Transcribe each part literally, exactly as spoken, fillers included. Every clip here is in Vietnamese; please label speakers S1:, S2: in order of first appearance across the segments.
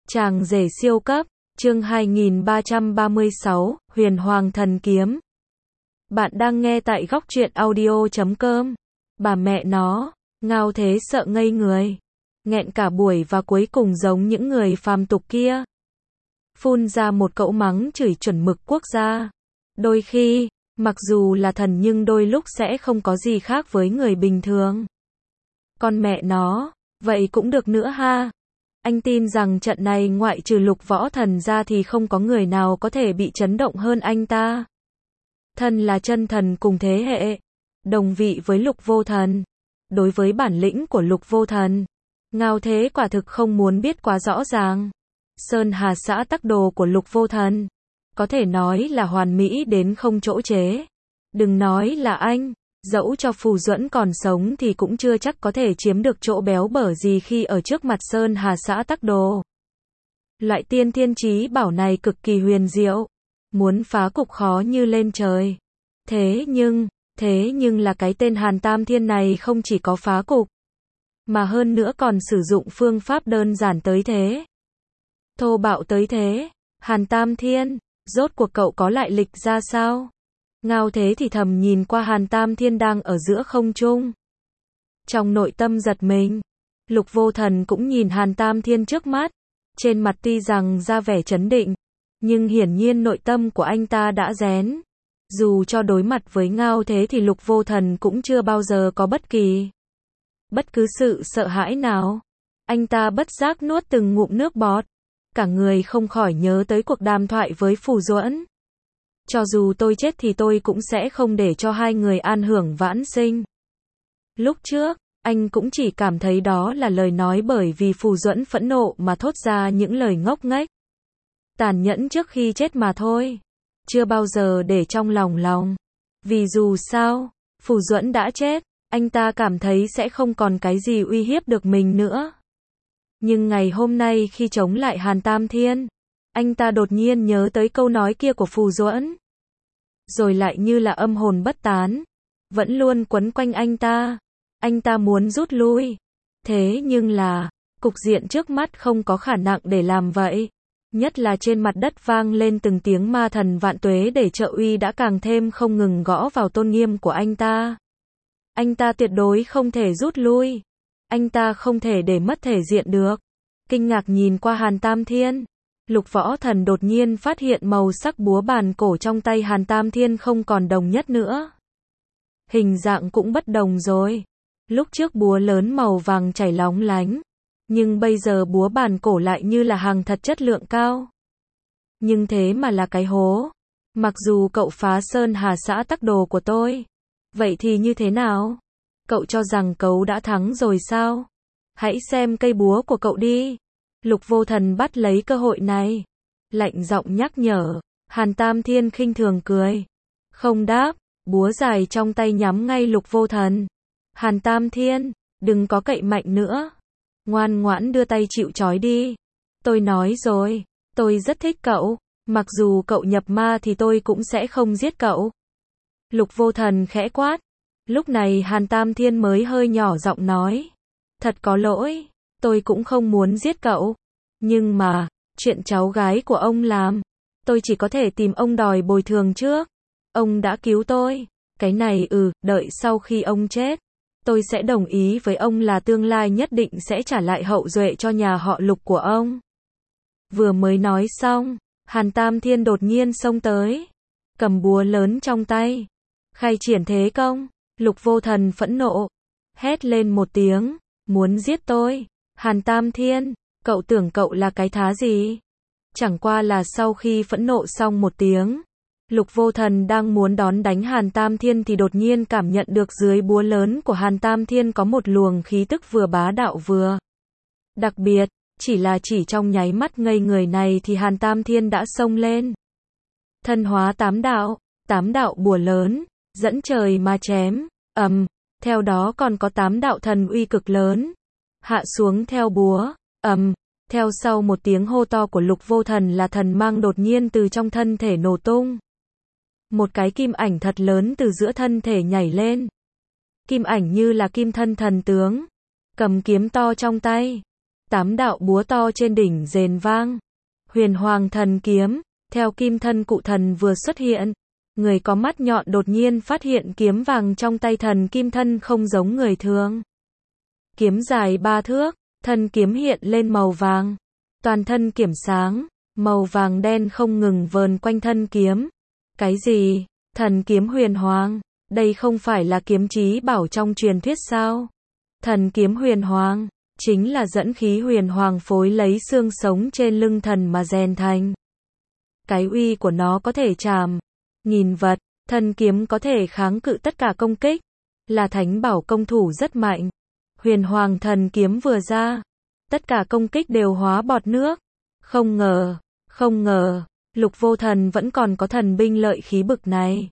S1: Chàng rể siêu cấp, chương hai nghìn ba trăm ba mươi sáu, Huyền Hoàng Thần Kiếm. Bạn đang nghe tại góc truyện audio chấm com. Bà mẹ nó, Ngao Thế sợ ngây người. Nghẹn cả buổi và cuối cùng giống những người phàm tục kia. Phun ra một cậu mắng chửi chuẩn mực quốc gia. Đôi khi, mặc dù là thần nhưng đôi lúc sẽ không có gì khác với người bình thường. Con mẹ nó, vậy cũng được nữa ha. Anh tin rằng trận này ngoại trừ Lục Võ Thần ra thì không có người nào có thể bị chấn động hơn anh ta. Thân là chân thần cùng thế hệ, đồng vị với Lục Vô Thần. Đối với bản lĩnh của Lục Vô Thần, Ngao Thế quả thực không muốn biết quá rõ ràng. Sơn Hà xã tắc đồ của Lục Vô Thần, có thể nói là hoàn mỹ đến không chỗ chế. Đừng nói là anh, dẫu cho Phù Duẫn còn sống thì cũng chưa chắc có thể chiếm được chỗ béo bở gì khi ở trước mặt Sơn Hà xã tắc đồ. Loại tiên thiên chí bảo này cực kỳ huyền diệu, muốn phá cục khó như lên trời. Thế nhưng, thế nhưng là cái tên Hàn Tam Thiên này không chỉ có phá cục, mà hơn nữa còn sử dụng phương pháp đơn giản tới thế. Thô bạo tới thế. Hàn Tam Thiên, rốt cuộc cậu có lại lịch ra sao? Ngao Thế thì thầm nhìn qua Hàn Tam Thiên đang ở giữa không trung. Trong nội tâm giật mình, Lục Vô Thần cũng nhìn Hàn Tam Thiên trước mắt. Trên mặt tuy rằng ra vẻ trấn định, nhưng hiển nhiên nội tâm của anh ta đã rén. Dù cho đối mặt với Ngao Thế thì Lục Vô Thần cũng chưa bao giờ có bất kỳ bất cứ sự sợ hãi nào. Anh ta bất giác nuốt từng ngụm nước bọt, cả người không khỏi nhớ tới cuộc đàm thoại với Phù Duẫn. Cho dù tôi chết thì tôi cũng sẽ không để cho hai người an hưởng vãn sinh. Lúc trước, anh cũng chỉ cảm thấy đó là lời nói bởi vì Phù Duẫn phẫn nộ mà thốt ra những lời ngốc nghếch, tàn nhẫn trước khi chết mà thôi. Chưa bao giờ để trong lòng lòng. Vì dù sao, Phù Duẫn đã chết, anh ta cảm thấy sẽ không còn cái gì uy hiếp được mình nữa. Nhưng ngày hôm nay khi chống lại Hàn Tam Thiên, anh ta đột nhiên nhớ tới câu nói kia của Phù Duẫn. Rồi lại như là âm hồn bất tán, vẫn luôn quấn quanh anh ta. Anh ta muốn rút lui. Thế nhưng là, cục diện trước mắt không có khả năng để làm vậy. Nhất là trên mặt đất vang lên từng tiếng ma thần vạn tuế để trợ uy đã càng thêm không ngừng gõ vào tôn nghiêm của anh ta. Anh ta tuyệt đối không thể rút lui. Anh ta không thể để mất thể diện được. Kinh ngạc nhìn qua Hàn Tam Thiên, Lục Võ Thần đột nhiên phát hiện màu sắc búa bàn cổ trong tay Hàn Tam Thiên không còn đồng nhất nữa. Hình dạng cũng bất đồng rồi. Lúc trước búa lớn màu vàng chảy lóng lánh, nhưng bây giờ búa bàn cổ lại như là hàng thật chất lượng cao. Nhưng thế mà là cái hố. Mặc dù cậu phá Sơn Hà xã tắc đồ của tôi, vậy thì như thế nào? Cậu cho rằng cậu đã thắng rồi sao? Hãy xem cây búa của cậu đi. Lục Vô Thần bắt lấy cơ hội này, lạnh giọng nhắc nhở. Hàn Tam Thiên khinh thường cười, không đáp, búa dài trong tay nhắm ngay Lục Vô Thần. Hàn Tam Thiên, đừng có cậy mạnh nữa, ngoan ngoãn đưa tay chịu trói đi. Tôi nói rồi, tôi rất thích cậu, mặc dù cậu nhập ma thì tôi cũng sẽ không giết cậu. Lục Vô Thần khẽ quát. Lúc này Hàn Tam Thiên mới hơi nhỏ giọng nói, thật có lỗi, tôi cũng không muốn giết cậu. Nhưng mà, chuyện cháu gái của ông làm, tôi chỉ có thể tìm ông đòi bồi thường trước. Ông đã cứu tôi, cái này ừ, đợi sau khi ông chết, tôi sẽ đồng ý với ông là tương lai nhất định sẽ trả lại hậu duệ cho nhà họ Lục của ông. Vừa mới nói xong, Hàn Tam Thiên đột nhiên xông tới, cầm búa lớn trong tay, khai triển thế công. Lục Vô Thần phẫn nộ, hét lên một tiếng, muốn giết tôi. Hàn Tam Thiên, cậu tưởng cậu là cái thá gì? Chẳng qua là sau khi phẫn nộ xong một tiếng, Lục Vô Thần đang muốn đón đánh Hàn Tam Thiên thì đột nhiên cảm nhận được dưới búa lớn của Hàn Tam Thiên có một luồng khí tức vừa bá đạo vừa đặc biệt. Chỉ là chỉ trong nháy mắt ngây người này thì Hàn Tam Thiên đã xông lên. Thân hóa tám đạo, tám đạo búa lớn, dẫn trời mà chém, ầm, theo đó còn có tám đạo thần uy cực lớn, hạ xuống theo búa, ầm, theo sau một tiếng hô to của Lục Vô Thần là thần mang đột nhiên từ trong thân thể nổ tung. Một cái kim ảnh thật lớn từ giữa thân thể nhảy lên. Kim ảnh như là kim thân thần tướng, cầm kiếm to trong tay, Tám đạo búa to trên đỉnh rền vang. Huyền Hoàng Thần Kiếm, theo kim thân cụ thần vừa xuất hiện, người có mắt nhọn đột nhiên phát hiện kiếm vàng trong tay thần kim thân không giống người thường. Kiếm dài ba thước, thân kiếm hiện lên màu vàng, toàn thân kiểm sáng, màu vàng đen không ngừng vờn quanh thân kiếm. Cái gì? Thần kiếm huyền hoàng, đây không phải là kiếm chí bảo trong truyền thuyết sao? Thần kiếm huyền hoàng, chính là dẫn khí huyền hoàng phối lấy xương sống trên lưng thần mà rèn thành. Cái uy của nó có thể chạm nghìn vật, thần kiếm có thể kháng cự tất cả công kích, là thánh bảo công thủ rất mạnh. Huyền Hoàng Thần Kiếm vừa ra, tất cả công kích đều hóa bọt nước. Không ngờ, không ngờ, Lục Vô Thần vẫn còn có thần binh lợi khí bực này.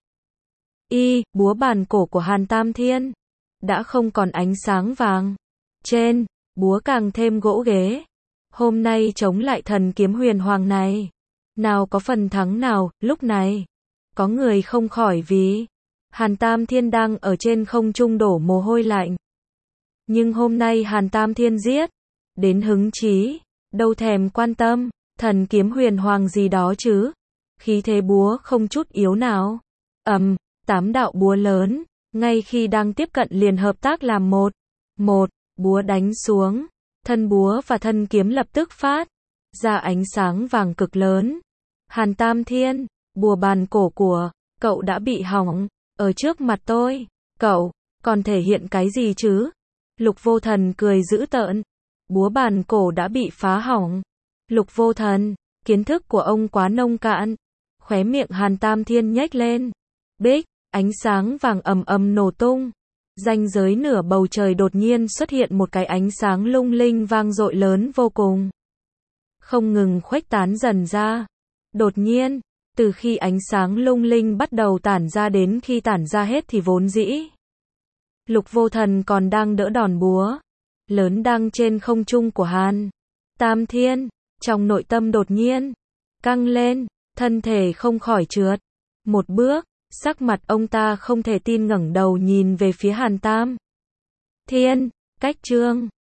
S1: Y, búa bàn cổ của Hàn Tam Thiên đã không còn ánh sáng vàng. Trên, búa càng thêm gỗ ghế. Hôm nay chống lại thần kiếm huyền hoàng này, nào có phần thắng nào. Lúc này, có người không khỏi vì Hàn Tam Thiên đang ở trên không trung đổ mồ hôi lạnh. Nhưng hôm nay Hàn Tam Thiên giết đến hứng chí, đâu thèm quan tâm thần kiếm huyền hoàng gì đó chứ. Khí thế búa không chút yếu nào. Ầm, tám đạo búa lớn, ngay khi đang tiếp cận liền hợp tác làm một. Một, búa đánh xuống, thân búa và thân kiếm lập tức phát ra ánh sáng vàng cực lớn. Hàn Tam Thiên, bùa bàn cổ của cậu đã bị hỏng, ở trước mặt tôi, cậu còn thể hiện cái gì chứ? Lục Vô Thần cười dữ tợn, búa bàn cổ đã bị phá hỏng. Lục Vô Thần, kiến thức của ông quá nông cạn. Khóe miệng Hàn Tam Thiên nhếch lên. Bích, ánh sáng vàng ầm ầm nổ tung. Ranh giới nửa bầu trời đột nhiên xuất hiện một cái ánh sáng lung linh vang dội lớn vô cùng. Không ngừng khuếch tán dần ra. Đột nhiên, từ khi ánh sáng lung linh bắt đầu tản ra đến khi tản ra hết thì vốn dĩ Lục Vô Thần còn đang đỡ đòn búa lớn đang trên không trung của Hàn Tam Thiên, trong nội tâm đột nhiên căng lên, thân thể không khỏi trượt một bước, sắc mặt ông ta không thể tin ngẩng đầu nhìn về phía Hàn Tam Thiên. Cách chương